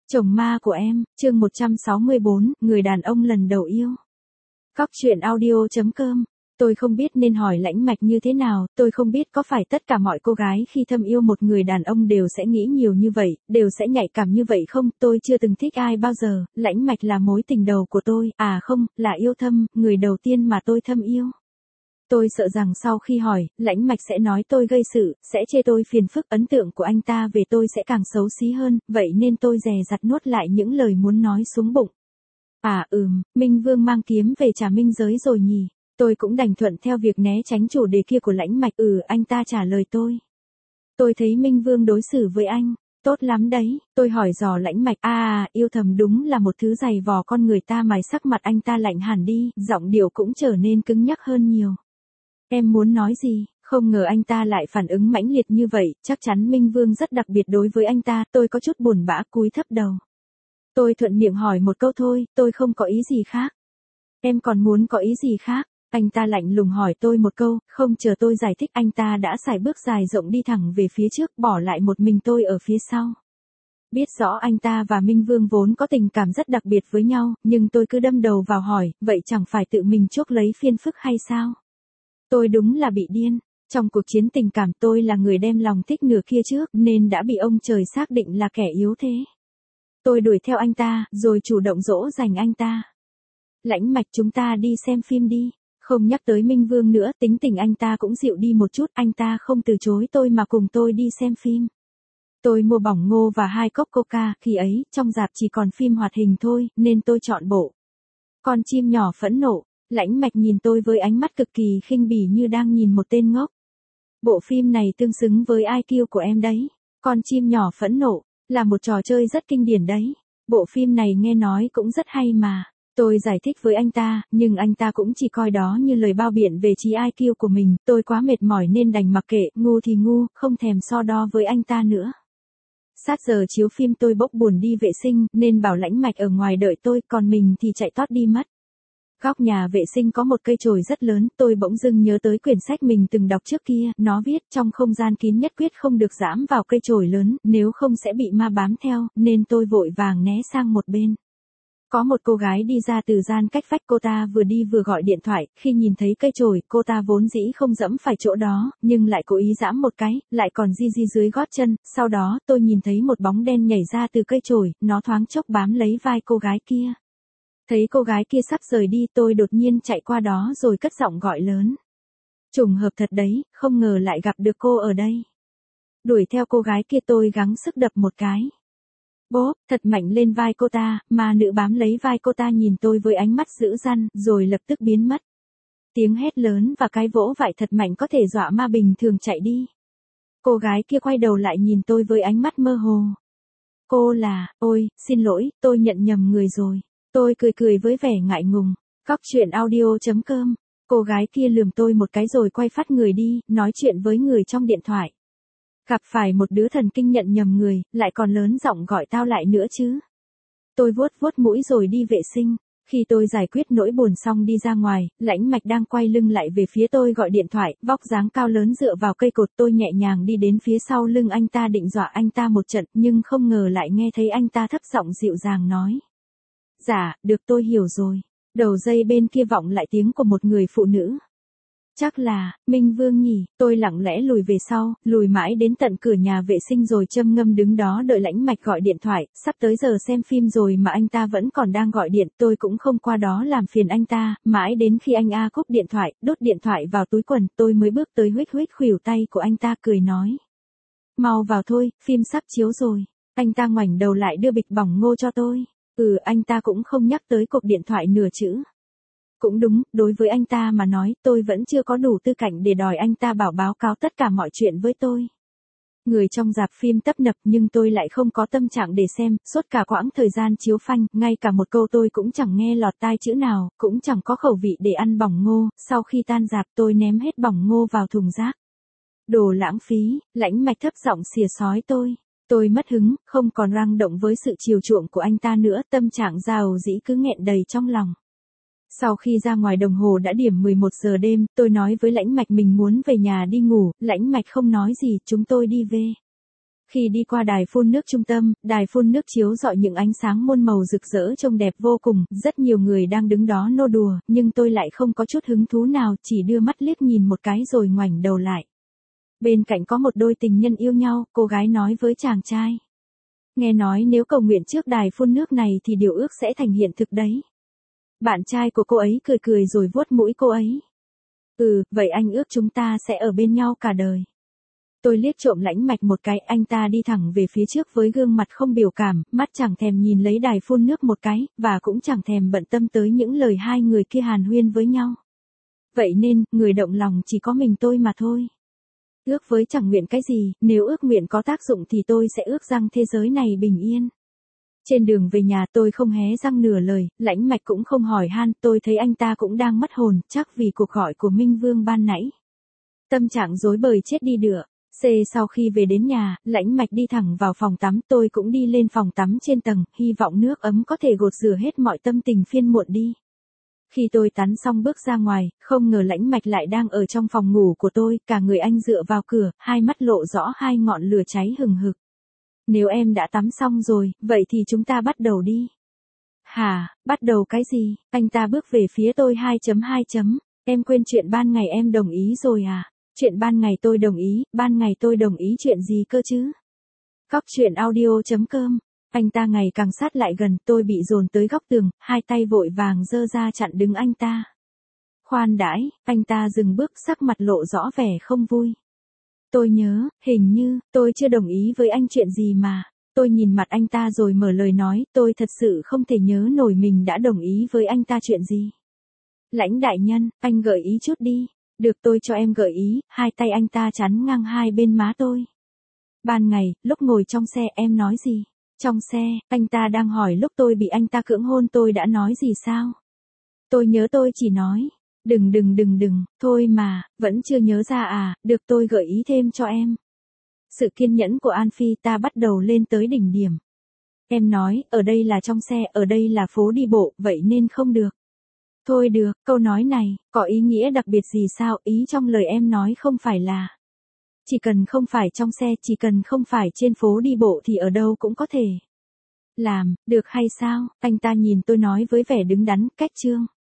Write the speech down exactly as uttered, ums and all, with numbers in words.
Chồng ma của em, chương một trăm sáu mươi bốn, người đàn ông lần đầu yêu. Cóc truyện audio chấm com. Tôi không biết nên hỏi Lãnh Mạch như thế nào, tôi không biết có phải tất cả mọi cô gái khi thâm yêu một người đàn ông đều sẽ nghĩ nhiều như vậy, đều sẽ nhạy cảm như vậy không, tôi chưa từng thích ai bao giờ, Lãnh Mạch là mối tình đầu của tôi, à không, là yêu thâm, người đầu tiên mà tôi thâm yêu. Tôi sợ rằng sau khi hỏi, Lãnh Mạch sẽ nói tôi gây sự, sẽ chê tôi phiền phức, ấn tượng của anh ta về tôi sẽ càng xấu xí hơn, vậy nên tôi dè dặt nuốt lại những lời muốn nói xuống bụng. À ừm, Minh Vương mang kiếm về Trà Minh giới rồi nhỉ, tôi cũng đành thuận theo việc né tránh chủ đề kia của Lãnh Mạch. Ừ, anh ta trả lời tôi. Tôi thấy Minh Vương đối xử với anh tốt lắm đấy, tôi hỏi dò Lãnh Mạch. À, yêu thầm đúng là một thứ dày vò con người ta mài. Sắc mặt anh ta lạnh hẳn đi, giọng điệu cũng trở nên cứng nhắc hơn nhiều. Em muốn nói gì? Không ngờ anh ta lại phản ứng mãnh liệt như vậy, chắc chắn Minh Vương rất đặc biệt đối với anh ta, tôi có chút buồn bã cúi thấp đầu. Tôi thuận miệng hỏi một câu thôi, tôi không có ý gì khác. Em còn muốn có ý gì khác? Anh ta lạnh lùng hỏi tôi một câu, không chờ tôi giải thích anh ta đã sải bước dài rộng đi thẳng về phía trước, bỏ lại một mình tôi ở phía sau. Biết rõ anh ta và Minh Vương vốn có tình cảm rất đặc biệt với nhau, nhưng tôi cứ đâm đầu vào hỏi, vậy chẳng phải tự mình chuốc lấy phiền phức hay sao? Tôi đúng là bị điên. Trong cuộc chiến tình cảm tôi là người đem lòng thích nửa kia trước nên đã bị ông trời xác định là kẻ yếu thế. Tôi đuổi theo anh ta, rồi chủ động dỗ dành anh ta. Lãnh Mạch, chúng ta đi xem phim đi. Không nhắc tới Minh Vương nữa, tính tình anh ta cũng dịu đi một chút, anh ta không từ chối tôi mà cùng tôi đi xem phim. Tôi mua bỏng ngô và hai cốc coca, khi ấy, trong rạp chỉ còn phim hoạt hình thôi, nên tôi chọn bộ Con chim nhỏ phẫn nộ. Lãnh Mạch nhìn tôi với ánh mắt cực kỳ khinh bỉ như đang nhìn một tên ngốc. Bộ phim này tương xứng với i kiu của em đấy. Con chim nhỏ phẫn nộ là một trò chơi rất kinh điển đấy. Bộ phim này nghe nói cũng rất hay mà. Tôi giải thích với anh ta, nhưng anh ta cũng chỉ coi đó như lời bao biện về trí i kiu của mình. Tôi quá mệt mỏi nên đành mặc kệ, ngu thì ngu, không thèm so đo với anh ta nữa. Sát giờ chiếu phim tôi bốc buồn đi vệ sinh, nên bảo Lãnh Mạch ở ngoài đợi tôi, còn mình thì chạy tót đi mất. Góc nhà vệ sinh có một cây chổi rất lớn, tôi bỗng dưng nhớ tới quyển sách mình từng đọc trước kia, nó viết trong không gian kín nhất quyết không được giẫm vào cây chổi lớn, nếu không sẽ bị ma bám theo, nên tôi vội vàng né sang một bên. Có một cô gái đi ra từ gian cách vách, cô ta vừa đi vừa gọi điện thoại, khi nhìn thấy cây chổi, cô ta vốn dĩ không giẫm phải chỗ đó, nhưng lại cố ý giẫm một cái, lại còn di di dưới gót chân, sau đó tôi nhìn thấy một bóng đen nhảy ra từ cây chổi, nó thoáng chốc bám lấy vai cô gái kia. Thấy cô gái kia sắp rời đi, tôi đột nhiên chạy qua đó rồi cất giọng gọi lớn. Trùng hợp thật đấy, không ngờ lại gặp được cô ở đây. Đuổi theo cô gái kia, tôi gắng sức đập một cái. Bốp, thật mạnh lên vai cô ta, ma nữ bám lấy vai cô ta nhìn tôi với ánh mắt dữ dằn, rồi lập tức biến mất. Tiếng hét lớn và cái vỗ vại thật mạnh có thể dọa ma bình thường chạy đi. Cô gái kia quay đầu lại nhìn tôi với ánh mắt mơ hồ. Cô là, ôi, xin lỗi, tôi nhận nhầm người rồi. Tôi cười cười với vẻ ngại ngùng. Cóc truyện audio chấm com. Cô gái kia lườm tôi một cái rồi quay phát người đi, nói chuyện với người trong điện thoại. Gặp phải một đứa thần kinh nhận nhầm người, lại còn lớn giọng gọi tao lại nữa chứ. Tôi vuốt vuốt mũi rồi đi vệ sinh. Khi tôi giải quyết nỗi buồn xong đi ra ngoài, Lãnh Mạch đang quay lưng lại về phía tôi gọi điện thoại, vóc dáng cao lớn dựa vào cây cột. Tôi nhẹ nhàng đi đến phía sau lưng anh ta định dọa anh ta một trận, nhưng không ngờ lại nghe thấy anh ta thấp giọng dịu dàng nói. Dạ, được, tôi hiểu rồi. Đầu dây bên kia vọng lại tiếng của một người phụ nữ. Chắc là Minh Vương nhỉ. Tôi lặng lẽ lùi về sau, lùi mãi đến tận cửa nhà vệ sinh rồi châm ngâm đứng đó đợi Lãnh Mạch gọi điện thoại. Sắp tới giờ xem phim rồi mà anh ta vẫn còn đang gọi điện, tôi cũng không qua đó làm phiền anh ta. Mãi đến khi anh A cúp điện thoại, đốt điện thoại vào túi quần, tôi mới bước tới huých huých khuỷu tay của anh ta cười nói. Mau vào thôi, phim sắp chiếu rồi. Anh ta ngoảnh đầu lại đưa bịch bỏng ngô cho tôi. Ừ, anh ta cũng không nhắc tới cục điện thoại nửa chữ. Cũng đúng, đối với anh ta mà nói, tôi vẫn chưa có đủ tư cảnh để đòi anh ta bảo báo cáo tất cả mọi chuyện với tôi. Người trong rạp phim tấp nập nhưng tôi lại không có tâm trạng để xem, suốt cả quãng thời gian chiếu phanh, ngay cả một câu tôi cũng chẳng nghe lọt tai chữ nào, cũng chẳng có khẩu vị để ăn bỏng ngô. Sau khi tan rạp tôi ném hết bỏng ngô vào thùng rác. Đồ lãng phí, Lãnh Mạch thấp giọng xìa xói tôi. Tôi mất hứng, không còn rang động với sự chiều chuộng của anh ta nữa, tâm trạng giàu dĩ cứ nghẹn đầy trong lòng. Sau khi ra ngoài đồng hồ đã điểm mười một giờ đêm, tôi nói với Lãnh Mạch mình muốn về nhà đi ngủ, Lãnh Mạch không nói gì, chúng tôi đi về. Khi đi qua đài phun nước trung tâm, đài phun nước chiếu rọi những ánh sáng muôn màu rực rỡ trông đẹp vô cùng, rất nhiều người đang đứng đó nô đùa, nhưng tôi lại không có chút hứng thú nào, chỉ đưa mắt liếc nhìn một cái rồi ngoảnh đầu lại. Bên cạnh có một đôi tình nhân yêu nhau, cô gái nói với chàng trai. Nghe nói nếu cầu nguyện trước đài phun nước này thì điều ước sẽ thành hiện thực đấy. Bạn trai của cô ấy cười cười rồi vuốt mũi cô ấy. Ừ, vậy anh ước chúng ta sẽ ở bên nhau cả đời. Tôi liếc trộm Lãnh Mạch một cái, anh ta đi thẳng về phía trước với gương mặt không biểu cảm, mắt chẳng thèm nhìn lấy đài phun nước một cái, và cũng chẳng thèm bận tâm tới những lời hai người kia hàn huyên với nhau. Vậy nên, người động lòng chỉ có mình tôi mà thôi. Ước với chẳng nguyện cái gì, nếu ước nguyện có tác dụng thì tôi sẽ ước rằng thế giới này bình yên. Trên đường về nhà tôi không hé răng nửa lời, Lãnh Mạch cũng không hỏi han, tôi thấy anh ta cũng đang mất hồn, chắc vì cuộc gọi của Minh Vương ban nãy. Tâm trạng rối bời chết đi được. C. Sau khi về đến nhà, Lãnh Mạch đi thẳng vào phòng tắm, tôi cũng đi lên phòng tắm trên tầng, hy vọng nước ấm có thể gột rửa hết mọi tâm tình phiên muộn đi. Khi tôi tắm xong bước ra ngoài, không ngờ Lãnh Mạch lại đang ở trong phòng ngủ của tôi, cả người anh dựa vào cửa, hai mắt lộ rõ hai ngọn lửa cháy hừng hực. Nếu em đã tắm xong rồi, vậy thì chúng ta bắt đầu đi. Hả, bắt đầu cái gì? Anh ta bước về phía tôi hai chấm hai chấm. Em quên chuyện ban ngày em đồng ý rồi à? Chuyện ban ngày tôi đồng ý, ban ngày tôi đồng ý chuyện gì cơ chứ? Góc chuyện audio chấm com. Anh ta ngày càng sát lại gần, tôi bị dồn tới góc tường, hai tay vội vàng giơ ra chặn đứng anh ta. Khoan đãi, anh ta dừng bước, sắc mặt lộ rõ vẻ không vui. Tôi nhớ, hình như, tôi chưa đồng ý với anh chuyện gì mà. Tôi nhìn mặt anh ta rồi mở lời nói, tôi thật sự không thể nhớ nổi mình đã đồng ý với anh ta chuyện gì. Lãnh đại nhân, anh gợi ý chút đi. Được, tôi cho em gợi ý. Hai tay anh ta chắn ngang hai bên má tôi. Ban ngày, lúc ngồi trong xe em nói gì? Trong xe, anh ta đang hỏi lúc tôi bị anh ta cưỡng hôn tôi đã nói gì sao? Tôi nhớ tôi chỉ nói. Đừng đừng đừng đừng, thôi mà, vẫn chưa nhớ ra à, được tôi gợi ý thêm cho em. Sự kiên nhẫn của An Phi ta bắt đầu lên tới đỉnh điểm. Em nói, ở đây là trong xe, ở đây là phố đi bộ, vậy nên không được. Thôi được, câu nói này, có ý nghĩa đặc biệt gì sao? Ý trong lời em nói không phải là chỉ cần không phải trong xe, chỉ cần không phải trên phố đi bộ thì ở đâu cũng có thể làm, được hay sao? Anh ta nhìn tôi nói với vẻ đứng đắn, cách chương.